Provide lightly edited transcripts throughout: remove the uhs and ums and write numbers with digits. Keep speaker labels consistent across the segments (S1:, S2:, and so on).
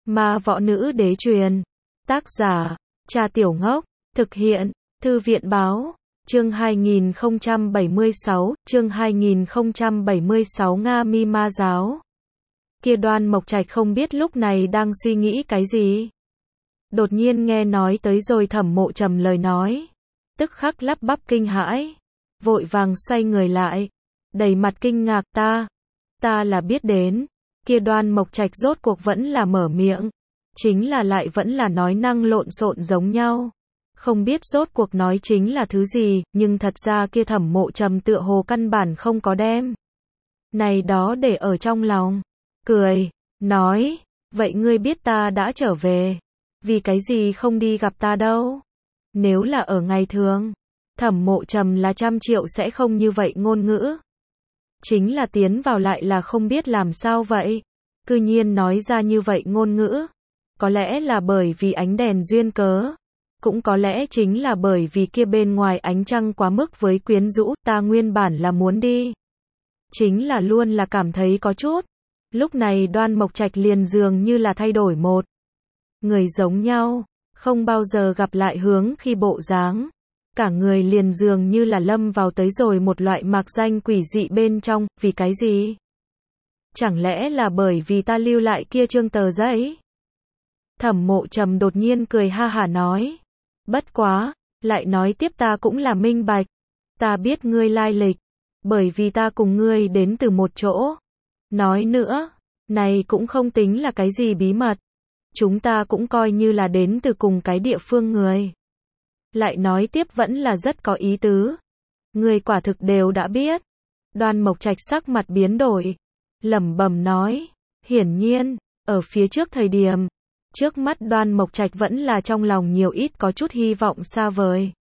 S1: Ma võ nữ đế truyền. Tác giả, Trà Tiểu Ngốc. Thực hiện, Thư viện báo. Chương 2076, chương 2076 Nga Mi Ma giáo. Kia Đoan Mộc Trạch không biết lúc này đang suy nghĩ cái gì. Đột nhiên nghe nói tới rồi Thẩm Mộ Trầm lời nói. Tức khắc lắp bắp kinh hãi. Vội vàng xoay người lại. Đầy mặt kinh ngạc ta là biết đến. Kia Đoan Mộc Trạch rốt cuộc vẫn là mở miệng. Chính là lại vẫn là nói năng lộn xộn giống nhau. Không biết rốt cuộc nói chính là thứ gì, nhưng thật ra kia Thẩm Mộ Trầm tựa hồ căn bản không có đem này đó để ở trong lòng. Cười, nói, vậy ngươi biết ta đã trở về, vì cái gì không đi gặp ta đâu? Nếu là ở ngày thường, Thẩm Mộ Trầm là 100 triệu sẽ không như vậy ngôn ngữ. Chính là tiến vào lại là không biết làm sao vậy. Cư nhiên nói ra như vậy ngôn ngữ. Có lẽ là bởi vì ánh đèn duyên cớ. Cũng có lẽ chính là bởi vì kia bên ngoài ánh trăng quá mức với quyến rũ, ta nguyên bản là muốn đi. Chính là luôn là cảm thấy có chút. Lúc này Đoan Mộc Trạch liền dường như là thay đổi một người giống nhau, không bao giờ gặp lại hướng khi bộ dáng. Cả người liền dường như là lâm vào tới rồi một loại mạc danh quỷ dị bên trong, vì cái gì? Chẳng lẽ là bởi vì ta lưu lại kia trương tờ giấy? Thẩm Mộ Trầm đột nhiên cười ha hả nói. Bất quá, lại nói tiếp ta cũng là minh bạch. Ta biết ngươi lai lịch, bởi vì ta cùng ngươi đến từ một chỗ. Nói nữa, này cũng không tính là cái gì bí mật. Chúng ta cũng coi như là đến từ cùng cái địa phương người. Lại nói tiếp vẫn là rất có ý tứ. Người quả thực đều đã biết. Đoan Mộc Trạch sắc mặt biến đổi. Lẩm bẩm nói. Hiển nhiên, ở phía trước thời điểm. Trước mắt Đoan Mộc Trạch vẫn là trong lòng nhiều ít có chút hy vọng xa vời.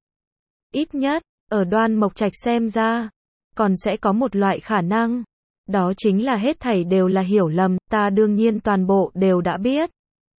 S1: Ít nhất, ở Đoan Mộc Trạch xem ra. Còn sẽ có một loại khả năng. Đó chính là hết thảy đều là hiểu lầm. Ta đương nhiên toàn bộ đều đã biết.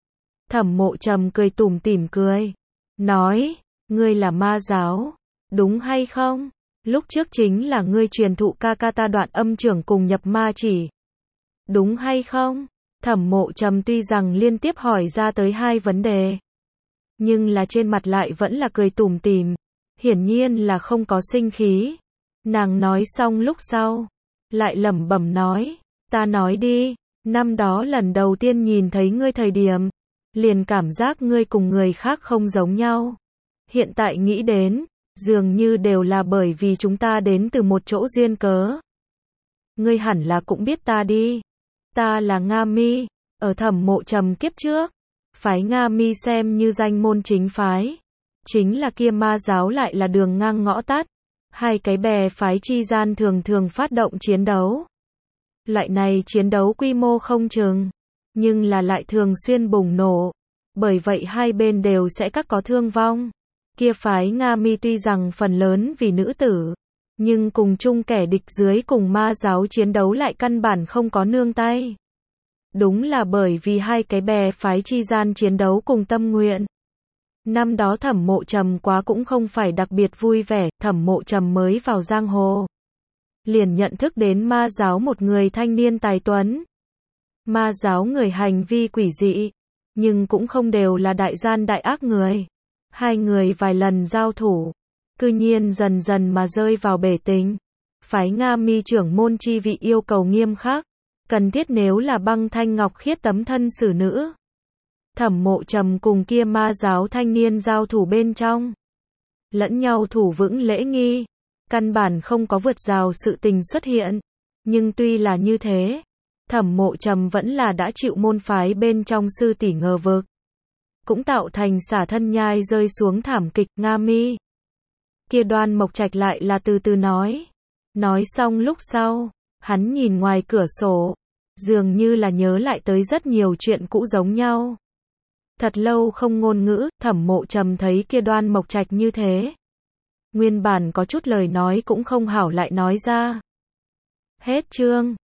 S1: Thẩm Mộ Trầm cười tủm tỉm cười. Nói. Ngươi là ma giáo, đúng hay không? Lúc trước chính là ngươi truyền thụ ca ca ta đoạn âm trưởng cùng nhập ma chỉ. Đúng hay không? Thẩm Mộ Trầm tuy rằng liên tiếp hỏi ra tới 2 vấn đề. Nhưng là trên mặt lại vẫn là cười tủm tỉm. Hiển nhiên là không có sinh khí. Nàng nói xong lúc sau. Lại lẩm bẩm nói. Ta nói đi. Năm đó lần đầu tiên nhìn thấy ngươi thời điểm. Liền cảm giác ngươi cùng người khác không giống nhau. Hiện tại nghĩ đến, dường như đều là bởi vì chúng ta đến từ một chỗ duyên cớ. Ngươi hẳn là cũng biết ta đi. Ta là Nga Mi, ở Thẩm Mộ Trầm kiếp trước. Phái Nga Mi xem như danh môn chính phái. Chính là kia ma giáo lại là đường ngang ngõ tắt. Hai cái bè phái chi gian thường thường phát động chiến đấu. Loại này chiến đấu quy mô không chừng, nhưng là lại thường xuyên bùng nổ. Bởi vậy hai bên đều sẽ các có thương vong. Kia phái Nga Mi tuy rằng phần lớn vì nữ tử, nhưng cùng chung kẻ địch dưới cùng ma giáo chiến đấu lại căn bản không có nương tay. Đúng là bởi vì hai cái bè phái chi gian chiến đấu cùng tâm nguyện. Năm đó Thẩm Mộ Trầm quá cũng không phải đặc biệt vui vẻ, Thẩm Mộ Trầm mới vào giang hồ. Liền nhận thức đến ma giáo một người thanh niên tài tuấn. Ma giáo người hành vi quỷ dị, nhưng cũng không đều là đại gian đại ác người. Hai người vài lần giao thủ, cư nhiên dần dần mà rơi vào bể tình. Phái Nga Mi trưởng môn chi vị yêu cầu nghiêm khắc, cần thiết nếu là băng thanh ngọc khiết tấm thân xử nữ. Thẩm Mộ Trầm cùng kia ma giáo thanh niên giao thủ bên trong, lẫn nhau thủ vững lễ nghi, căn bản không có vượt rào sự tình xuất hiện. Nhưng tuy là như thế, Thẩm Mộ Trầm vẫn là đã chịu môn phái bên trong sư tỷ ngờ vực. Cũng tạo thành xả thân nhai rơi xuống thảm kịch. Nga Mi. Kia Đoan Mộc Trạch lại là từ từ nói. Nói xong lúc sau, hắn nhìn ngoài cửa sổ, dường như là nhớ lại tới rất nhiều chuyện cũ giống nhau. Thật lâu không ngôn ngữ, Thẩm Mộ Trầm thấy kia Đoan Mộc Trạch như thế. Nguyên bản có chút lời nói cũng không hảo lại nói ra. Hết chương.